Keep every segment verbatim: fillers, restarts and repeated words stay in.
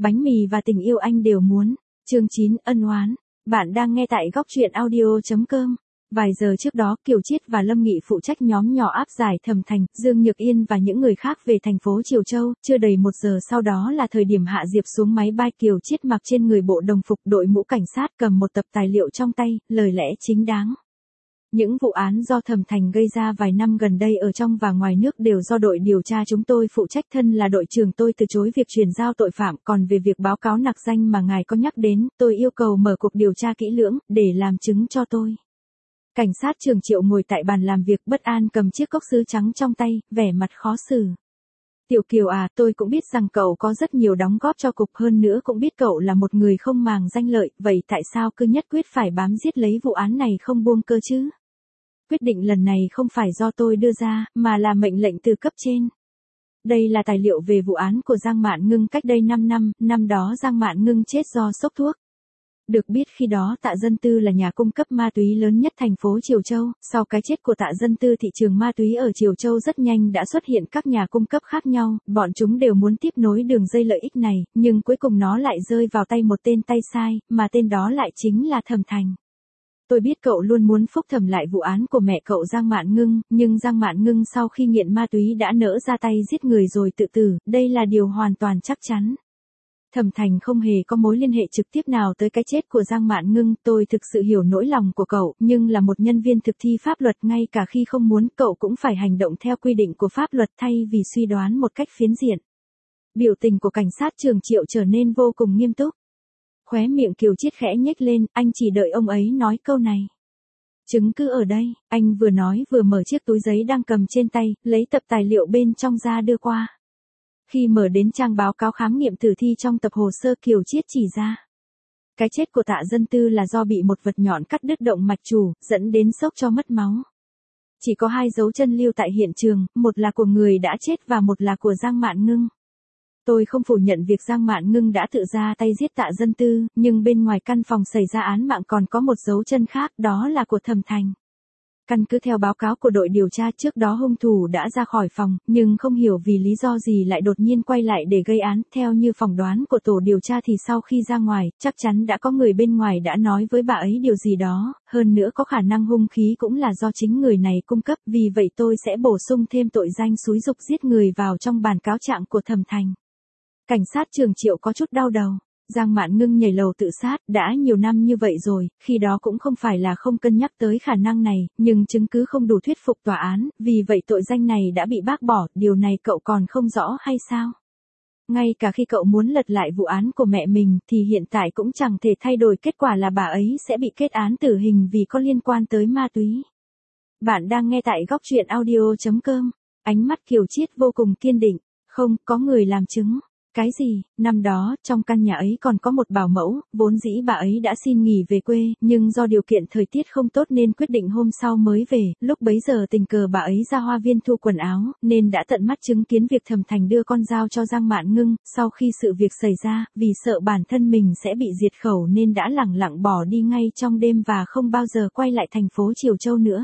bánh mì và tình yêu anh đều muốn. Chương chín, ân oán. Bạn đang nghe tại góc truyện audio chấm com. Vài giờ trước đó, Kiều Chiết và Lâm Nghị phụ trách nhóm nhỏ áp giải Thẩm Thành, Dương Nhược Yên và những người khác về thành phố Triều Châu. Chưa đầy một giờ sau đó là thời điểm Hạ Diệp xuống máy bay. Kiều Chiết mặc trên người bộ đồng phục đội mũ cảnh sát, cầm một tập tài liệu trong tay, lời lẽ chính đáng. Những vụ án do Thẩm Thành gây ra vài năm gần đây ở trong và ngoài nước đều do đội điều tra chúng tôi phụ trách. Thân là đội trưởng, tôi từ chối việc chuyển giao tội phạm, còn về việc báo cáo nặc danh mà ngài có nhắc đến, tôi yêu cầu mở cuộc điều tra kỹ lưỡng, để làm chứng cho tôi. Cảnh sát trưởng Triệu ngồi tại bàn làm việc bất an, cầm chiếc cốc sứ trắng trong tay, vẻ mặt khó xử. Tiểu Kiều à, tôi cũng biết rằng cậu có rất nhiều đóng góp cho cục, hơn nữa cũng biết cậu là một người không màng danh lợi, vậy tại sao cứ nhất quyết phải bám giết lấy vụ án này không buông cơ chứ? Quyết định lần này không phải do tôi đưa ra, mà là mệnh lệnh từ cấp trên. Đây là tài liệu về vụ án của Giang Mạn Ngưng cách đây năm năm, năm đó Giang Mạn Ngưng chết do sốc thuốc. Được biết khi đó Tạ Dân Tư là nhà cung cấp ma túy lớn nhất thành phố Triều Châu, sau cái chết của Tạ Dân Tư thị trường ma túy ở Triều Châu rất nhanh đã xuất hiện các nhà cung cấp khác nhau, bọn chúng đều muốn tiếp nối đường dây lợi ích này, nhưng cuối cùng nó lại rơi vào tay một tên tay sai, mà tên đó lại chính là Thẩm Thành. Tôi biết cậu luôn muốn phúc thẩm lại vụ án của mẹ cậu Giang Mạn Ngưng, nhưng Giang Mạn Ngưng sau khi nghiện ma túy đã nỡ ra tay giết người rồi tự tử, đây là điều hoàn toàn chắc chắn. Thẩm Thành không hề có mối liên hệ trực tiếp nào tới cái chết của Giang Mạn Ngưng, tôi thực sự hiểu nỗi lòng của cậu, nhưng là một nhân viên thực thi pháp luật, ngay cả khi không muốn cậu cũng phải hành động theo quy định của pháp luật thay vì suy đoán một cách phiến diện. Biểu tình của cảnh sát trưởng Triệu trở nên vô cùng nghiêm túc. Khóe miệng Kiều Chiết khẽ nhếch lên, anh chỉ đợi ông ấy nói câu này. Chứng cứ ở đây, anh vừa nói vừa mở chiếc túi giấy đang cầm trên tay, lấy tập tài liệu bên trong ra đưa qua. Khi mở đến trang báo cáo khám nghiệm tử thi trong tập hồ sơ, Kiều Chiết chỉ ra. Cái chết của Tạ Dân Tư là do bị một vật nhọn cắt đứt động mạch chủ, dẫn đến sốc cho mất máu. Chỉ có hai dấu chân lưu tại hiện trường, một là của người đã chết và một là của Giang Mạn Ngưng. Tôi không phủ nhận việc Giang Mạn Ngưng đã tự ra tay giết Tạ Dân Tư, nhưng bên ngoài căn phòng xảy ra án mạng còn có một dấu chân khác, đó là của Thẩm Thành. Căn cứ theo báo cáo của đội điều tra, trước đó hung thủ đã ra khỏi phòng, nhưng không hiểu vì lý do gì lại đột nhiên quay lại để gây án. Theo như phỏng đoán của tổ điều tra thì sau khi ra ngoài, chắc chắn đã có người bên ngoài đã nói với bà ấy điều gì đó, hơn nữa có khả năng hung khí cũng là do chính người này cung cấp, vì vậy tôi sẽ bổ sung thêm tội danh xúi giục giết người vào trong bản cáo trạng của Thẩm Thành. Cảnh sát trưởng Triệu có chút đau đầu. Giang Mạn Ngưng nhảy lầu tự sát, đã nhiều năm như vậy rồi, khi đó cũng không phải là không cân nhắc tới khả năng này, nhưng chứng cứ không đủ thuyết phục tòa án, vì vậy tội danh này đã bị bác bỏ, điều này cậu còn không rõ hay sao? Ngay cả khi cậu muốn lật lại vụ án của mẹ mình thì hiện tại cũng chẳng thể thay đổi kết quả là bà ấy sẽ bị kết án tử hình vì có liên quan tới ma túy. Bạn đang nghe tại góc truyện audio chấm com. Ánh mắt Kiều Chiết vô cùng kiên định. Không, có người làm chứng. Cái gì? Năm đó, trong căn nhà ấy còn có một bảo mẫu, vốn dĩ bà ấy đã xin nghỉ về quê, nhưng do điều kiện thời tiết không tốt nên quyết định hôm sau mới về, lúc bấy giờ tình cờ bà ấy ra hoa viên thu quần áo, nên đã tận mắt chứng kiến việc Thẩm Thành đưa con dao cho Giang Mạn Ngưng. Sau khi sự việc xảy ra, vì sợ bản thân mình sẽ bị diệt khẩu nên đã lẳng lặng bỏ đi ngay trong đêm và không bao giờ quay lại thành phố Triều Châu nữa.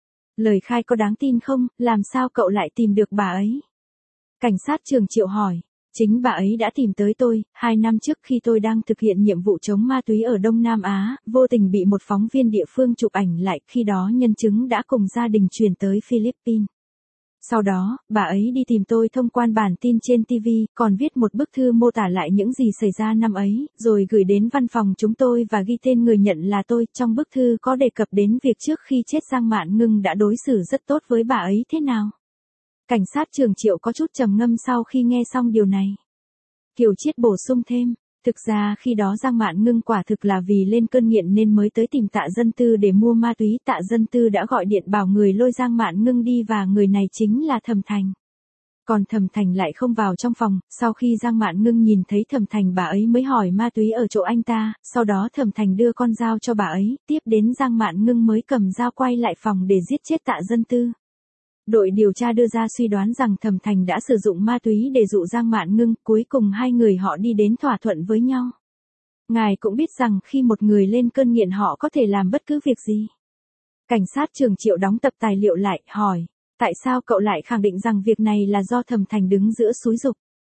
Lời khai có đáng tin không? Làm sao cậu lại tìm được bà ấy? Cảnh sát trưởng Triệu hỏi. Chính bà ấy đã tìm tới tôi, hai năm trước khi tôi đang thực hiện nhiệm vụ chống ma túy ở Đông Nam Á, vô tình bị một phóng viên địa phương chụp ảnh lại, khi đó nhân chứng đã cùng gia đình chuyển tới Philippines. Sau đó, bà ấy đi tìm tôi thông qua bản tin trên ti vi, còn viết một bức thư mô tả lại những gì xảy ra năm ấy, rồi gửi đến văn phòng chúng tôi và ghi tên người nhận là tôi. Trong bức thư có đề cập đến việc trước khi chết Giang Mạn Ngưng đã đối xử rất tốt với bà ấy thế nào. Cảnh sát trưởng Triệu có chút trầm ngâm sau khi nghe xong điều này. Kiều Chiết bổ sung thêm, thực ra khi đó Giang Mạn Ngưng quả thực là vì lên cơn nghiện nên mới tới tìm Tạ Dân Tư để mua ma túy. Tạ Dân Tư đã gọi điện bảo người lôi Giang Mạn Ngưng đi và người này chính là Thẩm Thành. Còn Thẩm Thành lại không vào trong phòng, sau khi Giang Mạn Ngưng nhìn thấy Thẩm Thành bà ấy mới hỏi ma túy ở chỗ anh ta, sau đó Thẩm Thành đưa con dao cho bà ấy, tiếp đến Giang Mạn Ngưng mới cầm dao quay lại phòng để giết chết Tạ Dân Tư. Đội điều tra đưa ra suy đoán rằng Thẩm Thành đã sử dụng ma túy để dụ Giang Mạn Ngưng, cuối cùng hai người họ đi đến thỏa thuận với nhau. Ngài cũng biết rằng khi một người lên cơn nghiện họ có thể làm bất cứ việc gì. Cảnh sát trưởng Triệu đóng tập tài liệu lại, hỏi, tại sao cậu lại khẳng định rằng việc này là do Thẩm Thành đứng giữa xúi giục?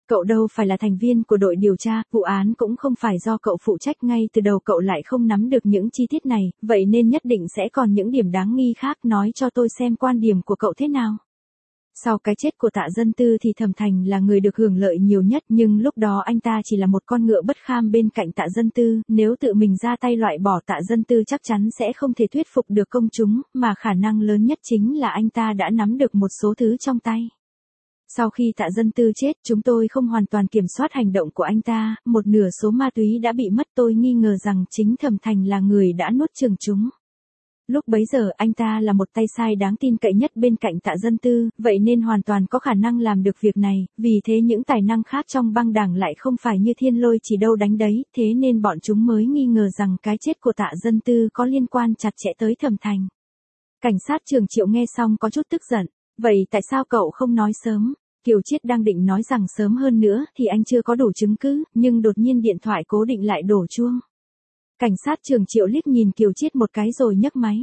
Cậu đâu phải là thành viên của đội điều tra, vụ án cũng không phải do cậu phụ trách, ngay từ đầu cậu lại không nắm được những chi tiết này, vậy nên nhất định sẽ còn những điểm đáng nghi khác, nói cho tôi xem quan điểm của cậu thế nào. Sau cái chết của Tạ Dân Tư thì Thẩm Thành là người được hưởng lợi nhiều nhất, nhưng lúc đó anh ta chỉ là một con ngựa bất kham bên cạnh Tạ Dân Tư, nếu tự mình ra tay loại bỏ Tạ Dân Tư chắc chắn sẽ không thể thuyết phục được công chúng, mà khả năng lớn nhất chính là anh ta đã nắm được một số thứ trong tay. Sau khi Tạ Dân Tư chết, chúng tôi không hoàn toàn kiểm soát hành động của anh ta, một nửa số ma túy đã bị mất, tôi nghi ngờ rằng chính Thẩm Thành là người đã nuốt chửng chúng. Lúc bấy giờ anh ta là một tay sai đáng tin cậy nhất bên cạnh Tạ Dân Tư, vậy nên hoàn toàn có khả năng làm được việc này, vì thế những tài năng khác trong băng đảng lại không phải như Thiên Lôi chỉ đâu đánh đấy, thế nên bọn chúng mới nghi ngờ rằng cái chết của Tạ Dân Tư có liên quan chặt chẽ tới Thẩm Thành. Cảnh sát trưởng Triệu nghe xong có chút tức giận, vậy tại sao cậu không nói sớm? Kiều Chiết đang định nói rằng sớm hơn nữa thì anh chưa có đủ chứng cứ, nhưng đột nhiên điện thoại cố định lại đổ chuông. Cảnh sát trưởng Triệu liếc nhìn Kiều Chiết một cái rồi nhấc máy.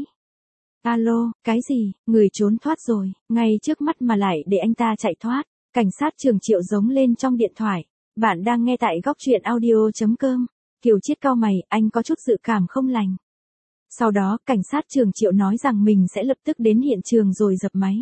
Alo, cái gì, người trốn thoát rồi, ngay trước mắt mà lại để anh ta chạy thoát. Cảnh sát trưởng Triệu giống lên trong điện thoại. Bạn đang nghe tại góc truyện audio chấm com. Kiều Chiết cau mày, anh có chút dự cảm không lành. Sau đó, cảnh sát trưởng Triệu nói rằng mình sẽ lập tức đến hiện trường rồi dập máy.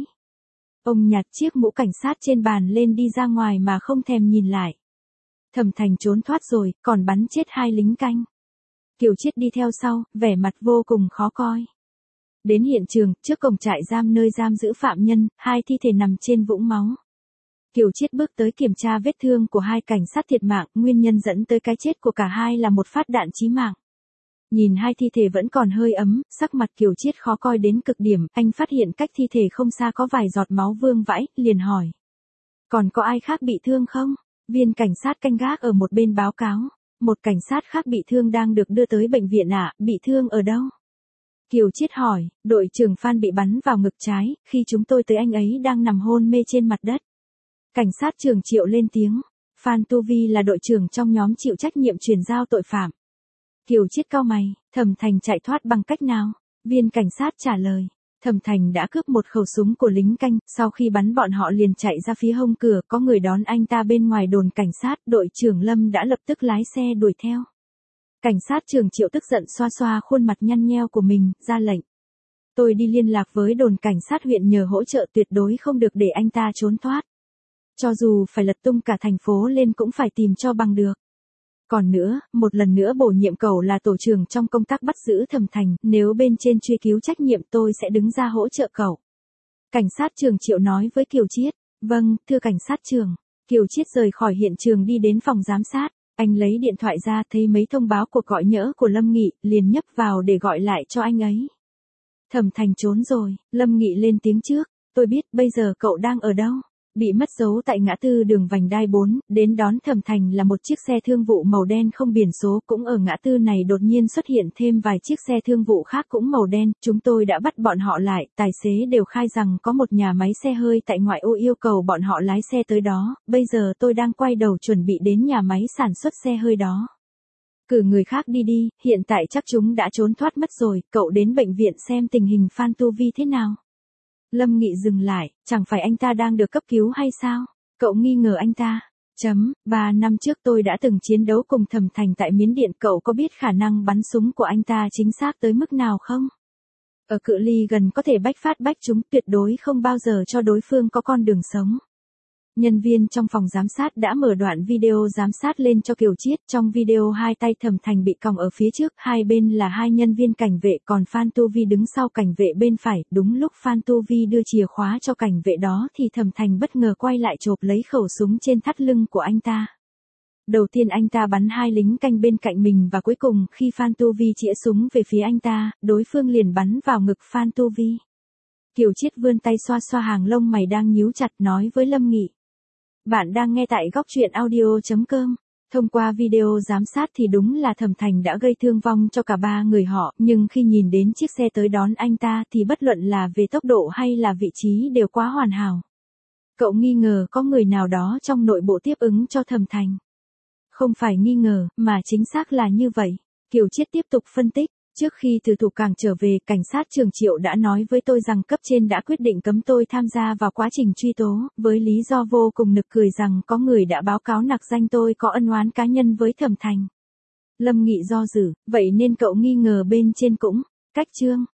Ông nhặt chiếc mũ cảnh sát trên bàn lên đi ra ngoài mà không thèm nhìn lại. Thẩm Thành trốn thoát rồi, còn bắn chết hai lính canh. Kiều Chiết đi theo sau, vẻ mặt vô cùng khó coi. Đến hiện trường, trước cổng trại giam nơi giam giữ phạm nhân, hai thi thể nằm trên vũng máu. Kiều Chiết bước tới kiểm tra vết thương của hai cảnh sát thiệt mạng, nguyên nhân dẫn tới cái chết của cả hai là một phát đạn chí mạng. Nhìn hai thi thể vẫn còn hơi ấm, sắc mặt Kiều Chiết khó coi đến cực điểm, anh phát hiện cách thi thể không xa có vài giọt máu vương vãi, liền hỏi. Còn có ai khác bị thương không? Viên cảnh sát canh gác ở một bên báo cáo. Một cảnh sát khác bị thương đang được đưa tới bệnh viện ạ, à, bị thương ở đâu? Kiều Chiết hỏi, đội trưởng Phan bị bắn vào ngực trái, khi chúng tôi tới anh ấy đang nằm hôn mê trên mặt đất. Cảnh sát trưởng Triệu lên tiếng, Phan Tu Vi là đội trưởng trong nhóm chịu trách nhiệm chuyển giao tội phạm. Kiều Chiết cau mày, Thẩm Thành chạy thoát bằng cách nào? Viên cảnh sát trả lời, Thẩm Thành đã cướp một khẩu súng của lính canh, sau khi bắn bọn họ liền chạy ra phía hông cửa, có người đón anh ta bên ngoài đồn cảnh sát, đội trưởng Lâm đã lập tức lái xe đuổi theo. Cảnh sát trưởng Triệu tức giận xoa xoa khuôn mặt nhăn nheo của mình, ra lệnh. Tôi đi liên lạc với đồn cảnh sát huyện nhờ hỗ trợ, tuyệt đối không được để anh ta trốn thoát. Cho dù phải lật tung cả thành phố lên cũng phải tìm cho bằng được. Còn nữa, một lần nữa bổ nhiệm cậu là tổ trưởng trong công tác bắt giữ Thẩm Thành, nếu bên trên truy cứu trách nhiệm tôi sẽ đứng ra hỗ trợ cậu. Cảnh sát trưởng Triệu nói với Kiều Chiết, vâng, thưa cảnh sát trưởng. Kiều Chiết rời khỏi hiện trường đi đến phòng giám sát, anh lấy điện thoại ra thấy mấy thông báo cuộc gọi nhỡ của Lâm Nghị, liền nhấp vào để gọi lại cho anh ấy. Thẩm Thành trốn rồi, Lâm Nghị lên tiếng trước, tôi biết, bây giờ cậu đang ở đâu? Bị mất dấu tại ngã tư đường vành đai bốn, đến đón Thẩm Thành là một chiếc xe thương vụ màu đen không biển số, cũng ở ngã tư này đột nhiên xuất hiện thêm vài chiếc xe thương vụ khác cũng màu đen, chúng tôi đã bắt bọn họ lại, tài xế đều khai rằng có một nhà máy xe hơi tại ngoại ô yêu cầu bọn họ lái xe tới đó, bây giờ tôi đang quay đầu chuẩn bị đến nhà máy sản xuất xe hơi đó. Cử người khác đi đi, hiện tại chắc chúng đã trốn thoát mất rồi, cậu đến bệnh viện xem tình hình Phan Tu Vi thế nào. Lâm Nghị dừng lại, chẳng phải anh ta đang được cấp cứu hay sao? Cậu nghi ngờ anh ta. Chấm, ba năm trước tôi đã từng chiến đấu cùng Thẩm Thành tại Miến Điện, cậu có biết khả năng bắn súng của anh ta chính xác tới mức nào không? Ở cự ly gần có thể bách phát bách trúng, tuyệt đối không bao giờ cho đối phương có con đường sống. Nhân viên trong phòng giám sát đã mở đoạn video giám sát lên cho Kiều Chiết, trong video hai tay Thẩm Thành bị còng ở phía trước, hai bên là hai nhân viên cảnh vệ, còn Phan Tu Vi đứng sau cảnh vệ bên phải, đúng lúc Phan Tu Vi đưa chìa khóa cho cảnh vệ đó thì Thẩm Thành bất ngờ quay lại chộp lấy khẩu súng trên thắt lưng của anh ta. Đầu tiên anh ta bắn hai lính canh bên cạnh mình và cuối cùng khi Phan Tu Vi chĩa súng về phía anh ta, đối phương liền bắn vào ngực Phan Tu Vi. Kiều Chiết vươn tay xoa xoa hàng lông mày đang nhíu chặt, nói với Lâm Nghị. Bạn đang nghe tại góc truyện audio chấm com. Thông qua video giám sát thì đúng là Thẩm Thành đã gây thương vong cho cả ba người họ, nhưng khi nhìn đến chiếc xe tới đón anh ta thì bất luận là về tốc độ hay là vị trí đều quá hoàn hảo. Cậu nghi ngờ có người nào đó trong nội bộ tiếp ứng cho Thẩm Thành. Không phải nghi ngờ, mà chính xác là như vậy. Kiều Chiết tiếp tục phân tích. Trước khi từ thủ cảng trở về, cảnh sát trưởng Triệu đã nói với tôi rằng cấp trên đã quyết định cấm tôi tham gia vào quá trình truy tố, với lý do vô cùng nực cười rằng có người đã báo cáo nặc danh tôi có ân oán cá nhân với Thẩm Thành. Lâm Nghị do dự, vậy nên cậu nghi ngờ bên trên cũng cách chương.